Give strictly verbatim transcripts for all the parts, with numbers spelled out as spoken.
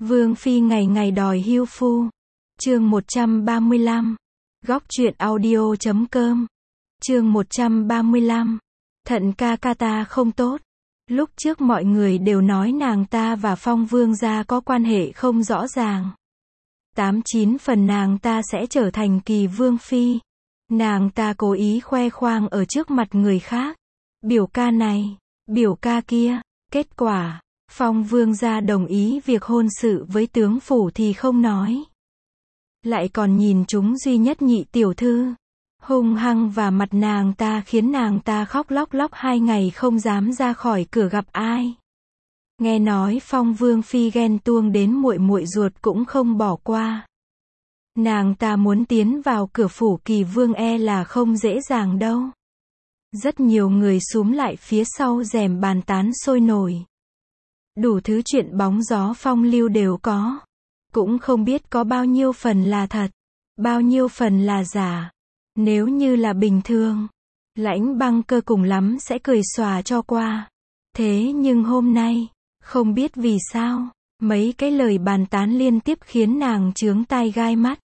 Vương phi ngày ngày đòi hưu phu. Chương một trăm ba mươi lăm. Góc truyện audio chấm com. Chương một trăm ba mươi lăm. Thận ca ca ta không tốt. Lúc trước mọi người đều nói nàng ta và Phong Vương gia có quan hệ không rõ ràng. Tám chín phần nàng ta sẽ trở thành kỳ vương phi. Nàng ta cố ý khoe khoang ở trước mặt người khác. Biểu ca này, biểu ca kia. Kết quả, Phong Vương gia đồng ý việc hôn sự với tướng phủ thì không nói. Lại còn nhìn chúng duy nhất nhị tiểu thư. Hung hăng và mặt nàng ta khiến nàng ta khóc lóc lóc hai ngày không dám ra khỏi cửa gặp ai. Nghe nói Phong Vương phi ghen tuông đến muội muội ruột cũng không bỏ qua. Nàng ta muốn tiến vào cửa phủ kỳ vương e là không dễ dàng đâu. Rất nhiều người xúm lại phía sau rèm bàn tán sôi nổi. Đủ thứ chuyện bóng gió phong lưu đều có. Cũng không biết có bao nhiêu phần là thật, bao nhiêu phần là giả. Nếu như là bình thường, Lãnh Băng Cơ cùng lắm sẽ cười xòa cho qua. Thế nhưng hôm nay, không biết vì sao, mấy cái lời bàn tán liên tiếp khiến nàng chướng tai gai mắt.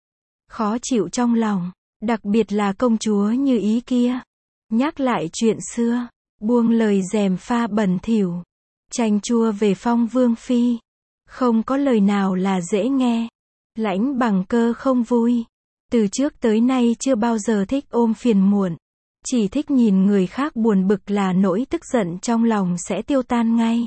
Khó chịu trong lòng, đặc biệt là công chúa Như Ý kia. Nhắc lại chuyện xưa, buông lời rèm pha bẩn thỉu, chanh chua về Phong Vương phi. Không có lời nào là dễ nghe. Lãnh Bằng Cơ không vui. Từ trước tới nay chưa bao giờ thích ôm phiền muộn. Chỉ thích nhìn người khác buồn bực là nỗi tức giận trong lòng sẽ tiêu tan ngay.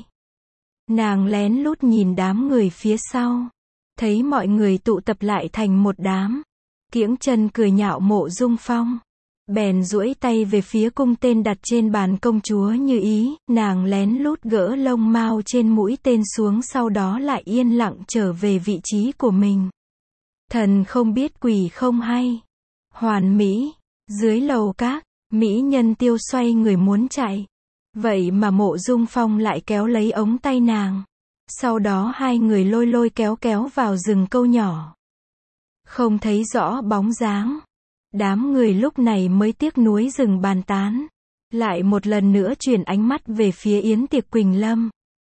Nàng lén lút nhìn đám người phía sau. Thấy mọi người tụ tập lại thành một đám. Kiễng chân cười nhạo Mộ Dung Phong. Bèn duỗi tay về phía cung tên đặt trên bàn công chúa Như Ý. Nàng lén lút gỡ lông mao trên mũi tên xuống, sau đó lại yên lặng trở về vị trí của mình. Thần không biết quỷ không hay. Hoàn mỹ. Dưới lầu các, mỹ nhân Tiêu xoay người muốn chạy. Vậy mà Mộ Dung Phong lại kéo lấy ống tay nàng. Sau đó hai người lôi lôi kéo kéo vào rừng câu nhỏ. Không thấy rõ bóng dáng. Đám người lúc này mới tiếc nuối dừng bàn tán. Lại một lần nữa chuyển ánh mắt về phía yến tiệc Quỳnh Lâm.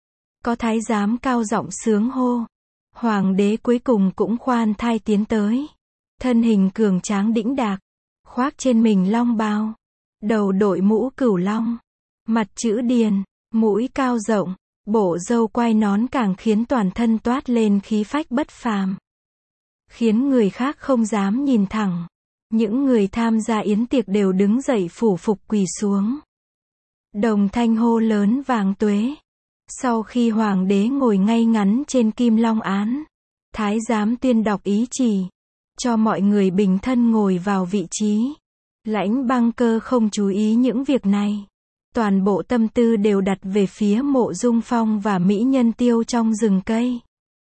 Có thái giám cao giọng sướng hô. Hoàng đế cuối cùng cũng khoan thai tiến tới. Thân hình cường tráng đĩnh đạc. Khoác trên mình long bào. Đầu đội mũ cửu long. Mặt chữ điền. Mũi cao rộng. Bộ râu quai nón càng khiến toàn thân toát lên khí phách bất phàm. Khiến người khác không dám nhìn thẳng. Những người tham gia yến tiệc đều đứng dậy phủ phục quỳ xuống. Đồng thanh hô lớn vàng tuế. Sau khi hoàng đế ngồi ngay ngắn trên kim long án, thái giám tuyên đọc ý chỉ, cho mọi người bình thân ngồi vào vị trí. Lãnh Băng Cơ không chú ý những việc này. Toàn bộ tâm tư đều đặt về phía Mộ Dung Phong và mỹ nhân Tiêu trong rừng cây.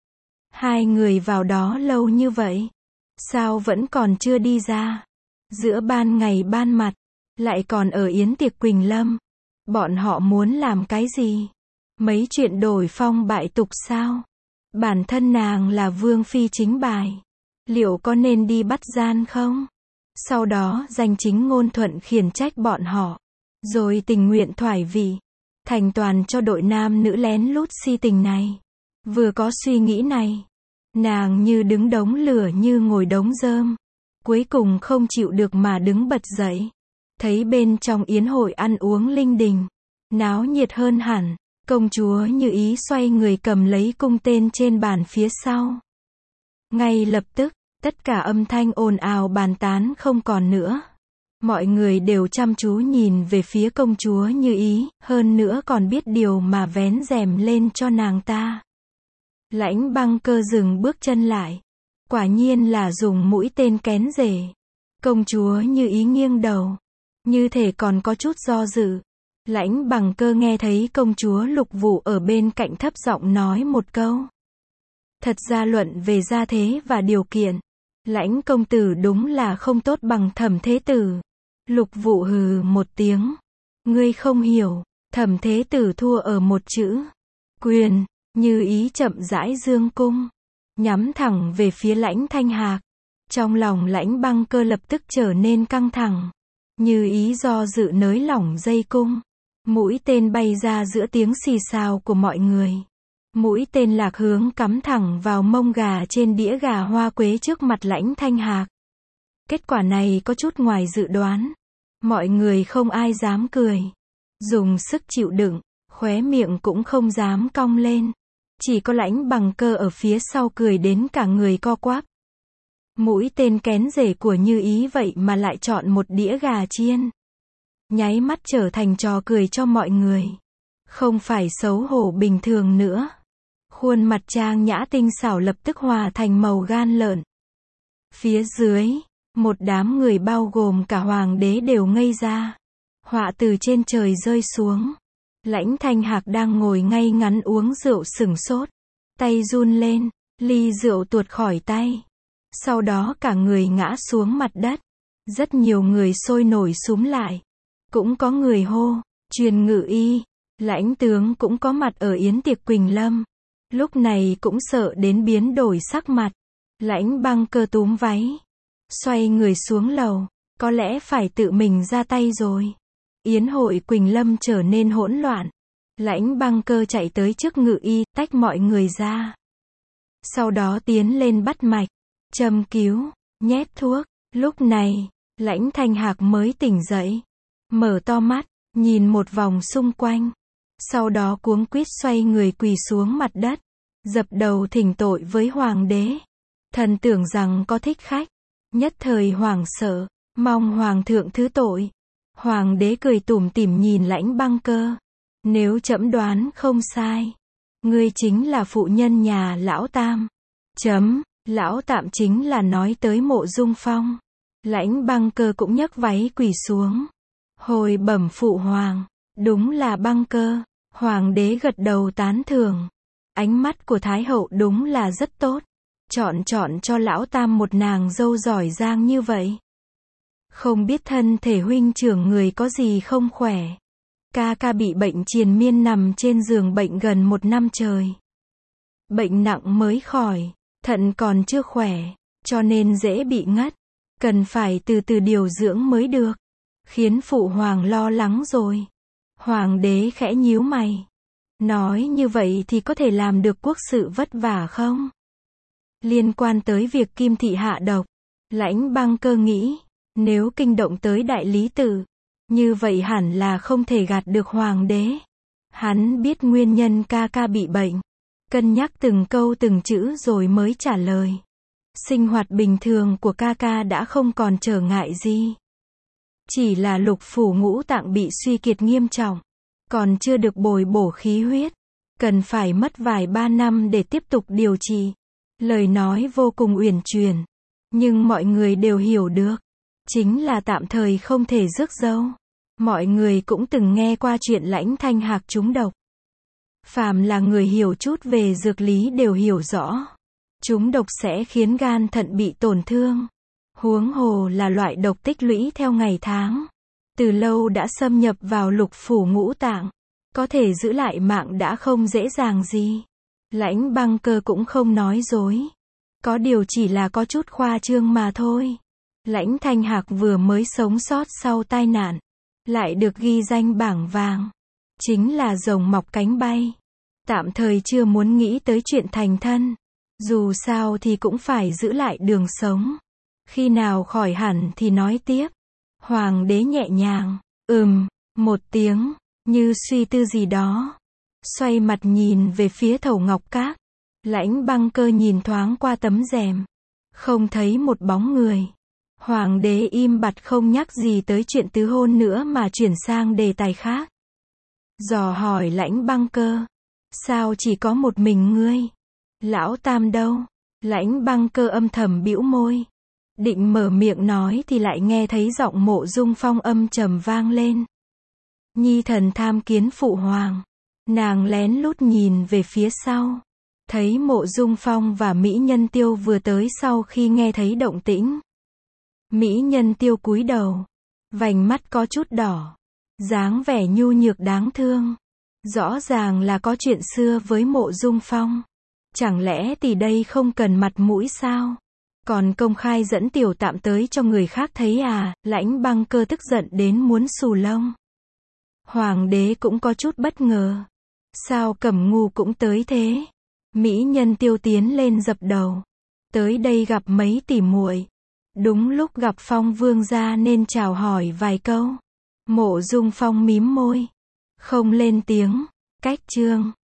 Hai người vào đó lâu như vậy. Sao vẫn còn chưa đi ra? Giữa ban ngày ban mặt, lại còn ở yến tiệc Quỳnh Lâm. Bọn họ muốn làm cái gì? Mấy chuyện đổi phong bại tục sao? Bản thân nàng là vương phi chính bài. Liệu có nên đi bắt gian không? Sau đó danh chính ngôn thuận khiển trách bọn họ. Rồi tình nguyện thoái vị. Thành toàn cho đội nam nữ lén lút si tình này. Vừa có suy nghĩ này. Nàng như đứng đống lửa như ngồi đống rơm. Cuối cùng không chịu được mà đứng bật dậy. Thấy bên trong yến hội ăn uống linh đình. Náo nhiệt hơn hẳn. Công chúa Như Ý xoay người cầm lấy cung tên trên bàn phía sau. Ngay lập tức, tất cả âm thanh ồn ào bàn tán không còn nữa. Mọi người đều chăm chú nhìn về phía công chúa Như Ý, hơn nữa còn biết điều mà vén rèm lên cho nàng ta. Lãnh Băng Cơ dừng bước chân lại. Quả nhiên là dùng mũi tên kén rể. Công chúa Như Ý nghiêng đầu. Như thể còn có chút do dự. Lãnh Bằng Cơ nghe thấy công chúa Lục Vụ ở bên cạnh thấp giọng nói một câu. Thật ra luận về gia thế và điều kiện, Lãnh công tử đúng là không tốt bằng Thẩm thế tử. Lục Vụ hừ một tiếng. Ngươi không hiểu, Thẩm thế tử thua ở một chữ. Quyền. Như Ý chậm rãi dương cung. Nhắm thẳng về phía Lãnh Thanh Hạc. Trong lòng Lãnh Băng Cơ lập tức trở nên căng thẳng. Như Ý do dự nới lỏng dây cung. Mũi tên bay ra giữa tiếng xì xào của mọi người. Mũi tên lạc hướng cắm thẳng vào mông gà trên đĩa gà hoa quế trước mặt Lãnh Thanh Hạc. Kết quả này có chút ngoài dự đoán. Mọi người không ai dám cười. Dùng sức chịu đựng, khóe miệng cũng không dám cong lên. Chỉ có Lãnh Bằng Cơ ở phía sau cười đến cả người co quắp. Mũi tên kén rể của Như Ý vậy mà lại chọn một đĩa gà chiên. Nháy mắt trở thành trò cười cho mọi người. Không phải xấu hổ bình thường nữa. Khuôn mặt trang nhã tinh xảo lập tức hòa thành màu gan lợn. Phía dưới, một đám người bao gồm cả hoàng đế đều ngây ra. Họa từ trên trời rơi xuống. Lãnh Thanh Hạc đang ngồi ngay ngắn uống rượu sửng sốt. Tay run lên, ly rượu tuột khỏi tay. Sau đó cả người ngã xuống mặt đất. Rất nhiều người sôi nổi xúm lại. Cũng có người hô, truyền ngự y. Lãnh tướng cũng có mặt ở yến tiệc Quỳnh Lâm. Lúc này cũng sợ đến biến đổi sắc mặt. Lãnh Băng Cơ túm váy. Xoay người xuống lầu. Có lẽ phải tự mình ra tay rồi. Yến hội Quỳnh Lâm trở nên hỗn loạn. Lãnh Băng Cơ chạy tới trước ngự y, tách mọi người ra. Sau đó tiến lên bắt mạch, châm cứu, nhét thuốc. Lúc này, Lãnh Thanh Hạc mới tỉnh dậy. Mở to mắt, nhìn một vòng xung quanh. Sau đó cuống quýt xoay người quỳ xuống mặt đất. Dập đầu thỉnh tội với hoàng đế. Thần tưởng rằng có thích khách. Nhất thời hoảng sợ, mong hoàng thượng thứ tội. Hoàng đế cười tủm tỉm nhìn Lãnh Băng Cơ. Nếu trẫm đoán không sai, ngươi chính là phụ nhân nhà lão Tam. Chấm, lão Tạm chính là nói tới Mộ Dung Phong. Lãnh Băng Cơ cũng nhấc váy quỳ xuống. Hồi bẩm phụ hoàng, đúng là Băng Cơ. Hoàng đế gật đầu tán thưởng. Ánh mắt của Thái hậu đúng là rất tốt. Chọn chọn cho lão Tam một nàng dâu giỏi giang như vậy. Không biết thân thể huynh trưởng người có gì không khỏe. Ca ca bị bệnh triền miên nằm trên giường bệnh gần một năm trời. Bệnh nặng mới khỏi, thận còn chưa khỏe, cho nên dễ bị ngất. Cần phải từ từ điều dưỡng mới được. Khiến phụ hoàng lo lắng rồi. Hoàng đế khẽ nhíu mày. Nói như vậy thì có thể làm được quốc sự vất vả không? Liên quan tới việc Kim Thị hạ độc, Lãnh Băng Cơ nghĩ, nếu kinh động tới đại lý tự, như vậy hẳn là không thể gạt được hoàng đế. Hắn biết nguyên nhân ca ca bị bệnh, cân nhắc từng câu từng chữ rồi mới trả lời. Sinh hoạt bình thường của ca ca đã không còn trở ngại gì. Chỉ là lục phủ ngũ tạng bị suy kiệt nghiêm trọng, còn chưa được bồi bổ khí huyết, cần phải mất vài ba năm để tiếp tục điều trị. Lời nói vô cùng uyển chuyển, nhưng mọi người đều hiểu được, chính là tạm thời không thể rước dâu. Mọi người cũng từng nghe qua chuyện Lãnh Thanh Hạc trúng độc. Phàm là người hiểu chút về dược lý đều hiểu rõ, trúng độc sẽ khiến gan thận bị tổn thương. Huống hồ là loại độc tích lũy theo ngày tháng, từ lâu đã xâm nhập vào lục phủ ngũ tạng, có thể giữ lại mạng đã không dễ dàng gì. Lãnh Băng Cơ cũng không nói dối, có điều chỉ là có chút khoa trương mà thôi. Lãnh Thanh Hạc vừa mới sống sót sau tai nạn, lại được ghi danh bảng vàng, chính là rồng mọc cánh bay. Tạm thời chưa muốn nghĩ tới chuyện thành thân, dù sao thì cũng phải giữ lại đường sống. Khi nào khỏi hẳn thì nói tiếp. Hoàng đế nhẹ nhàng, ừm, một tiếng, như suy tư gì đó. Xoay mặt nhìn về phía Thẩu Ngọc Các. Lãnh Băng Cơ nhìn thoáng qua tấm rèm, không thấy một bóng người. Hoàng đế im bặt không nhắc gì tới chuyện tứ hôn nữa mà chuyển sang đề tài khác. Dò hỏi Lãnh Băng Cơ, sao chỉ có một mình ngươi? Lão Tam đâu? Lãnh Băng Cơ âm thầm bĩu môi. Định mở miệng nói thì lại nghe thấy giọng Mộ Dung Phong âm trầm vang lên. Nhi thần tham kiến phụ hoàng. Nàng lén lút nhìn về phía sau. Thấy Mộ Dung Phong và Mỹ Nhân Tiêu vừa tới sau khi nghe thấy động tĩnh. Mỹ Nhân Tiêu cúi đầu, vành mắt có chút đỏ, dáng vẻ nhu nhược đáng thương. Rõ ràng là có chuyện xưa với Mộ Dung Phong. Chẳng lẽ tỷ đây không cần mặt mũi sao? Còn công khai dẫn Tiểu Tạm tới cho người khác thấy à? Lãnh Băng Cơ tức giận đến muốn xù lông. Hoàng đế cũng có chút bất ngờ. Sao Cẩm Ngu cũng tới thế? Mỹ nhân Tiêu tiến lên dập đầu. Tới đây gặp mấy tỷ muội. Đúng lúc gặp Phong vương gia nên chào hỏi vài câu. Mộ Dung Phong mím môi. Không lên tiếng. Cách chương.